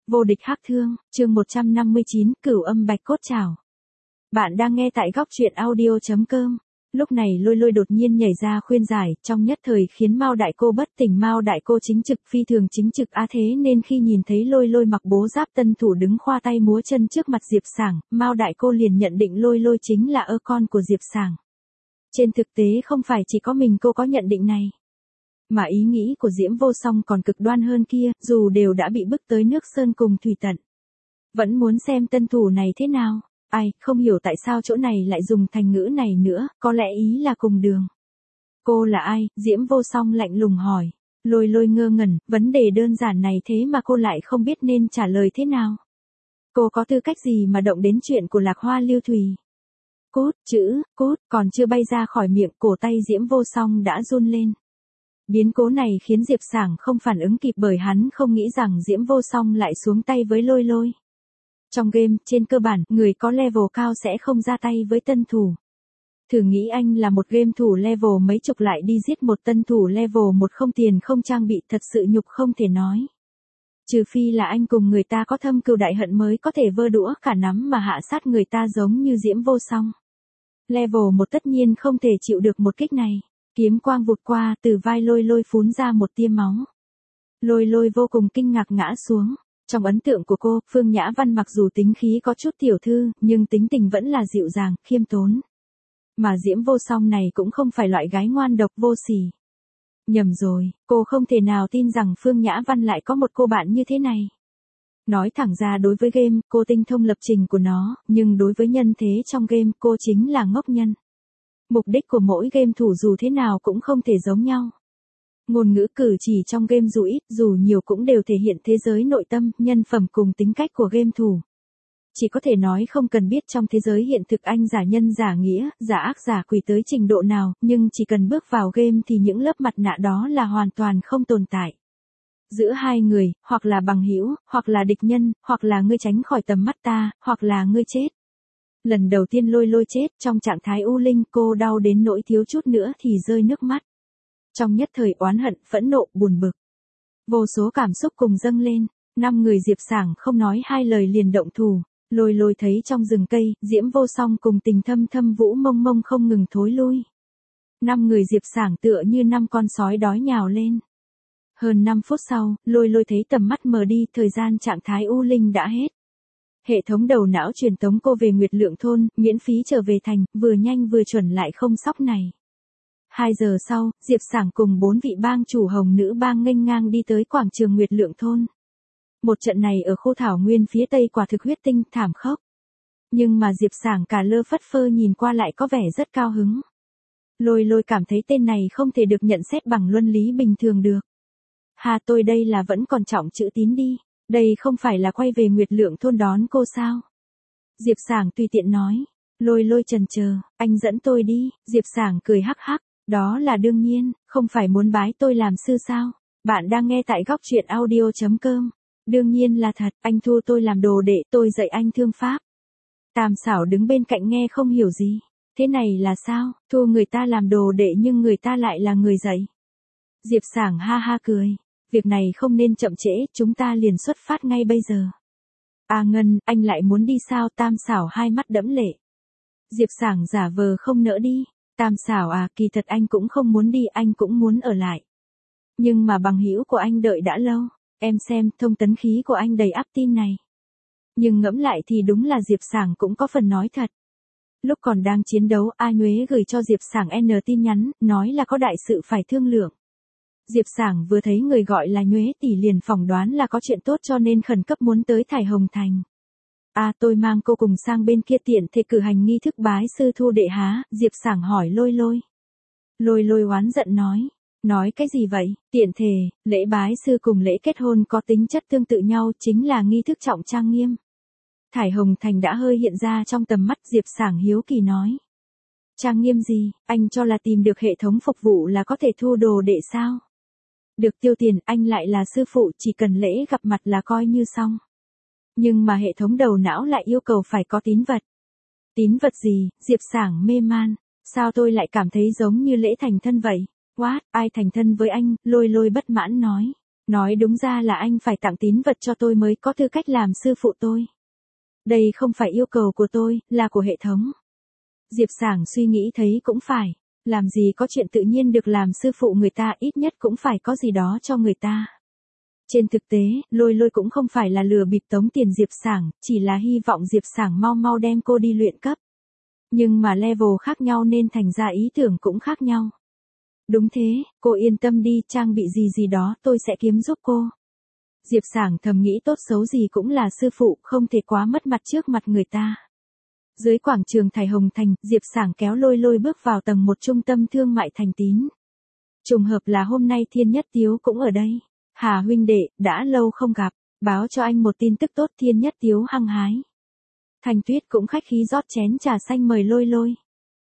Vô địch hắc thương, chương 159, Cửu âm bạch cốt trảo. Bạn đang nghe tại góc truyện audio.com. Lúc này Lôi Lôi đột nhiên nhảy ra khuyên giải, trong nhất thời khiến Mao đại cô bất tỉnh. Mao đại cô chính trực phi thường chính trực thế nên khi nhìn thấy Lôi Lôi mặc bố giáp tân thủ đứng khoa tay múa chân trước mặt Diệp Sảng, Mao đại cô liền nhận định Lôi Lôi chính là con của Diệp Sảng. Trên thực tế không phải chỉ có mình cô có nhận định này, mà ý nghĩ của Diễm Vô Song còn cực đoan hơn kia, dù đều đã bị bức tới nước sơn cùng thủy tận, vẫn muốn xem tân thủ này thế nào. Ai, không hiểu tại sao chỗ này lại dùng thành ngữ này nữa, có lẽ ý là cùng đường. Cô là ai? Diễm Vô Song lạnh lùng hỏi. Lôi Lôi ngơ ngẩn, vấn đề đơn giản này thế mà cô lại không biết nên trả lời thế nào. Cô có tư cách gì mà động đến chuyện của Lạc Hoa Lưu Thùy? Cốt, chữ, cốt, còn chưa bay ra khỏi miệng, cổ tay Diễm Vô Song đã run lên. Biến cố này khiến Diệp Sảng không phản ứng kịp bởi hắn không nghĩ rằng Diễm Vô Song lại xuống tay với Lôi Lôi. Trong game, trên cơ bản, người có level cao sẽ không ra tay với tân thủ. Thử nghĩ anh là một game thủ level mấy chục lại đi giết một tân thủ level 1 không tiền không trang bị, thật sự nhục không thể nói. Trừ phi là anh cùng người ta có thâm cừu đại hận mới có thể vơ đũa cả nắm mà hạ sát người ta giống như Diễm Vô Song. Level 1 tất nhiên không thể chịu được một kích này. Kiếm quang vụt qua, từ vai Lôi Lôi phún ra một tia máu. Lôi Lôi vô cùng kinh ngạc ngã xuống. Trong ấn tượng của cô, Phương Nhã Văn mặc dù tính khí có chút tiểu thư, nhưng tính tình vẫn là dịu dàng, khiêm tốn. Mà Diễm Vô Song này cũng không phải loại gái ngoan độc vô sỉ. Nhầm rồi, cô không thể nào tin rằng Phương Nhã Văn lại có một cô bạn như thế này. Nói thẳng ra đối với game, cô tinh thông lập trình của nó, nhưng đối với nhân thế trong game, cô chính là ngốc nhân. Mục đích của mỗi game thủ dù thế nào cũng không thể giống nhau. Ngôn ngữ cử chỉ trong game dù ít dù nhiều cũng đều thể hiện thế giới nội tâm, nhân phẩm cùng tính cách của game thủ. Chỉ có thể nói không cần biết trong thế giới hiện thực anh giả nhân giả nghĩa, giả ác giả quỷ tới trình độ nào, nhưng chỉ cần bước vào game thì những lớp mặt nạ đó là hoàn toàn không tồn tại. Giữa hai người, hoặc là bằng hữu, hoặc là địch nhân, hoặc là ngươi tránh khỏi tầm mắt ta, hoặc là ngươi chết. Lần đầu tiên Lôi Lôi chết trong trạng thái u linh, cô đau đến nỗi thiếu chút nữa thì rơi nước mắt. Trong nhất thời oán hận, phẫn nộ, buồn bực, vô số cảm xúc cùng dâng lên. 5 người Diệp Sảng không nói hai lời liền động thủ. Lôi Lôi thấy trong rừng cây, Diễm Vô Song cùng Tình Thâm Thâm Vũ Mông Mông không ngừng thối lui. 5 người Diệp Sảng tựa như 5 con sói đói nhào lên. Hơn 5 phút sau, Lôi Lôi thấy tầm mắt mờ đi, thời gian trạng thái u linh đã hết. Hệ thống đầu não truyền tống cô về Nguyệt Lượng thôn, miễn phí trở về thành, vừa nhanh vừa chuẩn lại không sóc này. 2 giờ sau, Diệp Sảng cùng 4 vị bang chủ hồng nữ bang nghênh ngang đi tới quảng trường Nguyệt Lượng thôn. Một trận này ở khu thảo nguyên phía tây quả thực huyết tinh, thảm khốc. Nhưng mà Diệp Sảng cả lơ phất phơ nhìn qua lại có vẻ rất cao hứng. Lôi Lôi cảm thấy tên này không thể được nhận xét bằng luân lý bình thường được. Hà, tôi đây là vẫn còn trọng chữ tín đi. Đây không phải là quay về Nguyệt Lượng thôn đón cô sao? Diệp Sảng tùy tiện nói. Lôi Lôi chần chờ, anh dẫn tôi đi. Diệp Sảng cười hắc hắc. Đó là đương nhiên, không phải muốn bái tôi làm sư sao? Bạn đang nghe tại góc truyện audio.com. Đương nhiên là thật, anh thu tôi làm đồ đệ, tôi dạy anh thương pháp. Tam xảo đứng bên cạnh nghe không hiểu gì. Thế này là sao? Thu người ta làm đồ đệ nhưng người ta lại là người dạy. Diệp Sảng ha ha cười. Việc này không nên chậm trễ, chúng ta liền xuất phát ngay bây giờ. À Ngân, anh lại muốn đi sao? Tam xảo hai mắt đẫm lệ. Diệp Sảng giả vờ không nỡ đi. Tam xảo kỳ thật anh cũng không muốn đi, anh cũng muốn ở lại. Nhưng mà bằng hữu của anh đợi đã lâu. Em xem, thông tấn khí của anh đầy ắp tin này. Nhưng ngẫm lại thì đúng là Diệp Sảng cũng có phần nói thật. Lúc còn đang chiến đấu, A Nhuế gửi cho Diệp Sảng N tin nhắn, nói là có đại sự phải thương lượng. Diệp Sảng vừa thấy người gọi là Nhuế tỷ liền phỏng đoán là có chuyện tốt cho nên khẩn cấp muốn tới Thải Hồng Thành. Tôi mang cô cùng sang bên kia tiện thể cử hành nghi thức bái sư thu đệ há? Diệp Sảng hỏi Lôi Lôi. Lôi Lôi oán giận nói. Nói cái gì vậy? Tiện thể, lễ bái sư cùng lễ kết hôn có tính chất tương tự nhau, chính là nghi thức trọng trang nghiêm. Thải Hồng Thành đã hơi hiện ra trong tầm mắt. Diệp Sảng hiếu kỳ nói. Trang nghiêm gì? Anh cho là tìm được hệ thống phục vụ là có thể thu đồ đệ sao? Được tiêu tiền, anh lại là sư phụ, chỉ cần lễ gặp mặt là coi như xong. Nhưng mà hệ thống đầu não lại yêu cầu phải có tín vật. Tín vật gì? Diệp Sảng mê man. Sao tôi lại cảm thấy giống như lễ thành thân vậy? What? Ai thành thân với anh? Lôi Lôi bất mãn nói. Nói đúng ra là anh phải tặng tín vật cho tôi mới có tư cách làm sư phụ tôi. Đây không phải yêu cầu của tôi, là của hệ thống. Diệp Sảng suy nghĩ thấy cũng phải. Làm gì có chuyện tự nhiên được làm sư phụ người ta, ít nhất cũng phải có gì đó cho người ta. Trên thực tế, Lôi Lôi cũng không phải là lừa bịp tống tiền Diệp Sảng, chỉ là hy vọng Diệp Sảng mau mau đem cô đi luyện cấp. Nhưng mà level khác nhau nên thành ra ý tưởng cũng khác nhau. Đúng thế, cô yên tâm đi, trang bị gì gì đó tôi sẽ kiếm giúp cô. Diệp Sảng thầm nghĩ tốt xấu gì cũng là sư phụ, không thể quá mất mặt trước mặt người ta. Dưới quảng trường Thải Hồng Thành, Diệp Sảng kéo Lôi Lôi bước vào tầng 1 trung tâm thương mại Thành Tín. Trùng hợp là hôm nay Thiên Nhất Tiếu cũng ở đây. Hà huynh đệ, đã lâu không gặp, báo cho anh một tin tức tốt. Thiên Nhất Tiếu hăng hái. Thanh Tuyết cũng khách khí rót chén trà xanh mời Lôi Lôi.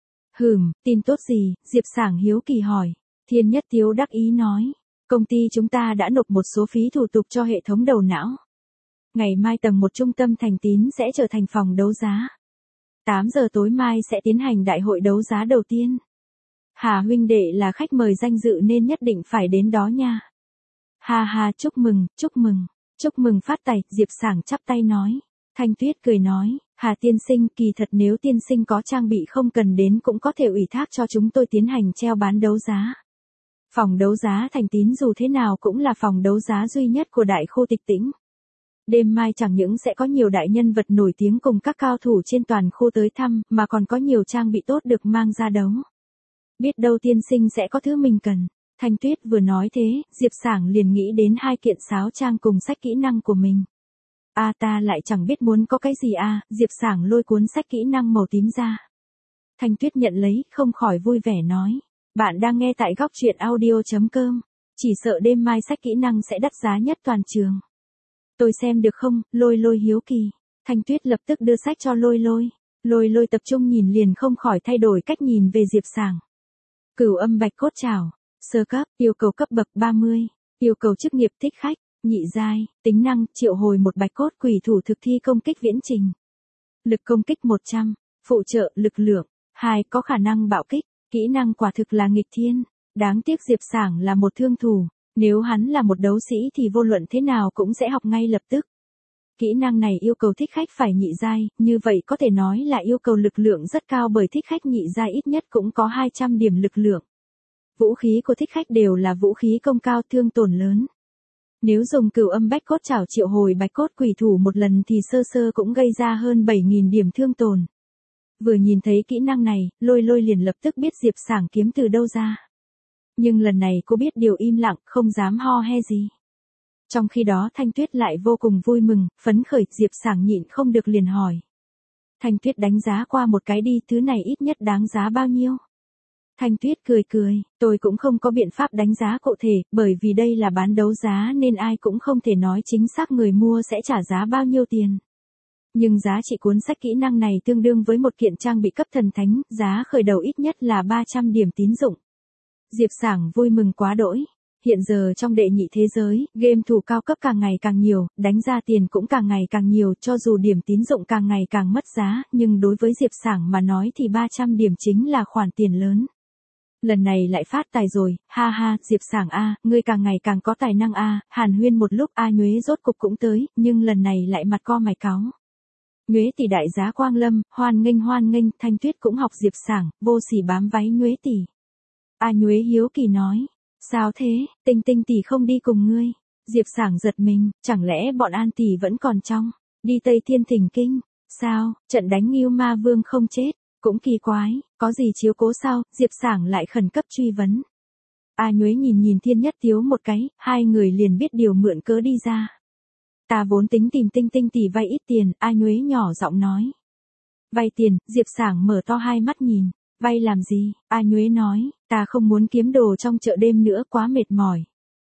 Tin tốt gì? Diệp Sảng hiếu kỳ hỏi. Thiên Nhất Tiếu đắc ý nói. Công ty chúng ta đã nộp một số phí thủ tục cho hệ thống đầu não. Ngày mai tầng 1 trung tâm Thành Tín sẽ trở thành phòng đấu giá. 8 giờ tối mai sẽ tiến hành đại hội đấu giá đầu tiên. Hà huynh đệ là khách mời danh dự nên nhất định phải đến đó nha. Ha ha, chúc mừng, chúc mừng phát tài. Diệp Sảng chắp tay nói. Thanh Tuyết cười nói, Hà tiên sinh, kỳ thật nếu tiên sinh có trang bị không cần đến cũng có thể ủy thác cho chúng tôi tiến hành treo bán đấu giá. Phòng đấu giá Thành Tín dù thế nào cũng là phòng đấu giá duy nhất của đại khu Tịch Tĩnh. Đêm mai chẳng những sẽ có nhiều đại nhân vật nổi tiếng cùng các cao thủ trên toàn khu tới thăm, mà còn có nhiều trang bị tốt được mang ra đấu. Biết đâu tiên sinh sẽ có thứ mình cần. Thanh Tuyết vừa nói thế, Diệp Sảng liền nghĩ đến 2 kiện sáo trang cùng sách kỹ năng của mình. Ta lại chẳng biết muốn có cái gì Diệp Sảng lôi cuốn sách kỹ năng màu tím ra. Thanh Tuyết nhận lấy, không khỏi vui vẻ nói. Bạn đang nghe tại góc truyện audio.com. Chỉ sợ đêm mai sách kỹ năng sẽ đắt giá nhất toàn trường. Tôi xem được không? Lôi Lôi hiếu kỳ. Thanh Tuyết lập tức đưa sách cho Lôi Lôi. Lôi Lôi tập trung nhìn liền không khỏi thay đổi cách nhìn về Diệp Sảng. Cửu âm bạch cốt trảo. Sơ cấp, yêu cầu cấp bậc 30. Yêu cầu chức nghiệp thích khách. Nhị giai, tính năng, triệu hồi một bạch cốt quỷ thủ thực thi công kích viễn trình. Lực công kích 100. Phụ trợ, lực lượng. 2. Có khả năng bạo kích. Kỹ năng quả thực là nghịch thiên. Đáng tiếc Diệp Sảng là một thương thủ. Nếu hắn là một đấu sĩ thì vô luận thế nào cũng sẽ học ngay lập tức. Kỹ năng này yêu cầu thích khách phải nhị giai, như vậy có thể nói là yêu cầu lực lượng rất cao bởi thích khách nhị giai ít nhất cũng có 200 điểm lực lượng. Vũ khí của thích khách đều là vũ khí công cao thương tổn lớn. Nếu dùng cửu âm bách cốt trảo triệu hồi bạch cốt quỷ thủ một lần thì sơ sơ cũng gây ra hơn 7.000 điểm thương tổn. Vừa nhìn thấy kỹ năng này, Lôi Lôi liền lập tức biết Diệp Sảng kiếm từ đâu ra. Nhưng lần này cô biết điều im lặng, không dám ho he gì. Trong khi đó Thanh Tuyết lại vô cùng vui mừng, phấn khởi. Diệp Sảng nhịn không được liền hỏi. Thanh Tuyết đánh giá qua một cái đi, thứ này ít nhất đáng giá bao nhiêu? Thanh Tuyết cười, tôi cũng không có biện pháp đánh giá cụ thể, bởi vì đây là bán đấu giá nên ai cũng không thể nói chính xác người mua sẽ trả giá bao nhiêu tiền. Nhưng giá trị cuốn sách kỹ năng này tương đương với một kiện trang bị cấp thần thánh, giá khởi đầu ít nhất là 300 điểm tín dụng. Diệp Sảng vui mừng quá đỗi. Hiện giờ trong đệ nhị thế giới, game thủ cao cấp càng ngày càng nhiều, đánh ra tiền cũng càng ngày càng nhiều, cho dù điểm tín dụng càng ngày càng mất giá, nhưng đối với Diệp Sảng mà nói thì 300 điểm chính là khoản tiền lớn. Lần này lại phát tài rồi, ha ha, Diệp Sảng ngươi càng ngày càng có tài năng Hàn huyên một lúc Nhuế rốt cục cũng tới, nhưng lần này lại mặt co mày cáu. Nhuế tỷ đại giá quang lâm, hoan nghênh, Thanh Tuyết cũng học Diệp Sảng, vô sỉ bám váy Nhuế tỷ. Nhuế hiếu kỳ nói, sao thế, Tinh tỷ không đi cùng ngươi. Diệp Sảng giật mình, chẳng lẽ bọn An tỷ vẫn còn trong, đi Tây Thiên Thỉnh Kinh, sao, trận đánh Ngưu Ma Vương không chết. Cũng kỳ quái, có gì chiếu cố sao? Diệp Sảng lại khẩn cấp truy vấn. Nhuế nhìn Thiên Nhất Tiếu một cái, hai người liền biết điều mượn cớ đi ra. Ta vốn tính tìm Tinh tỷ vay ít tiền, Nhuế nhỏ giọng nói. Vay tiền? Diệp Sảng mở to hai mắt nhìn. Vay làm gì? Nhuế nói, ta không muốn kiếm đồ trong chợ đêm nữa, quá mệt mỏi.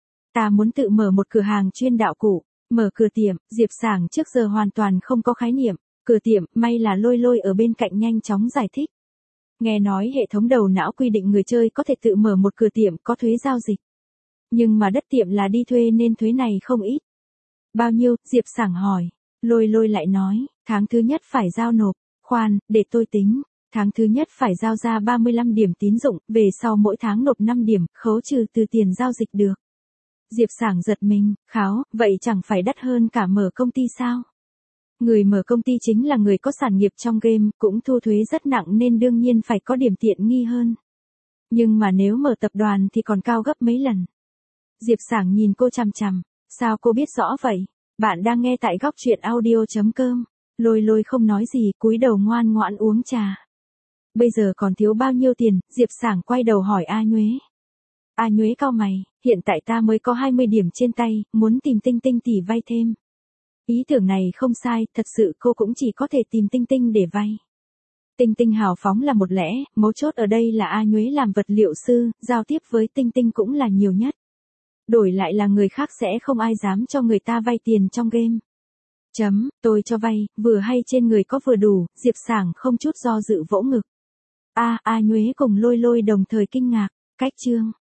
Ta muốn tự mở một cửa hàng chuyên đạo cụ, mở cửa tiệm. Diệp Sảng trước giờ hoàn toàn không có khái niệm. Cửa tiệm, may là Lôi Lôi ở bên cạnh nhanh chóng giải thích. Nghe nói hệ thống đầu não quy định người chơi có thể tự mở một cửa tiệm có thuế giao dịch. Nhưng mà đất tiệm là đi thuê nên thuế này không ít. Bao nhiêu? Diệp Sảng hỏi. Lôi Lôi lại nói, tháng thứ nhất phải giao nộp. Khoan, để tôi tính. Tháng thứ nhất phải giao ra 35 điểm tín dụng, về sau mỗi tháng nộp 5 điểm, khấu trừ từ tiền giao dịch được. Diệp Sảng giật mình, kháo, vậy chẳng phải đắt hơn cả mở công ty sao? Người mở công ty chính là người có sản nghiệp trong game, cũng thu thuế rất nặng nên đương nhiên phải có điểm tiện nghi hơn. Nhưng mà nếu mở tập đoàn thì còn cao gấp mấy lần. Diệp Sảng nhìn cô chằm chằm, sao cô biết rõ vậy? Bạn đang nghe tại góc truyện audio.com. Lôi lôi không nói gì, cúi đầu ngoan ngoãn uống trà. Bây giờ còn thiếu bao nhiêu tiền? Diệp Sảng quay đầu hỏi A Nhuế. A Nhuế cau mày, hiện tại ta mới có 20 điểm trên tay, muốn tìm Tinh Tinh tỷ vay thêm. Ý tưởng này không sai, thật sự cô cũng chỉ có thể tìm Tinh Tinh để vay. Tinh Tinh hào phóng là một lẽ, mấu chốt ở đây là A Nhuế làm vật liệu sư, giao tiếp với Tinh Tinh cũng là nhiều nhất. Đổi lại là người khác sẽ không ai dám cho người ta vay tiền trong game. Tôi cho vay, vừa hay trên người có vừa đủ, Diệp Sảng không chút do dự vỗ ngực. A Nhuế cùng lôi lôi đồng thời kinh ngạc, cách chương.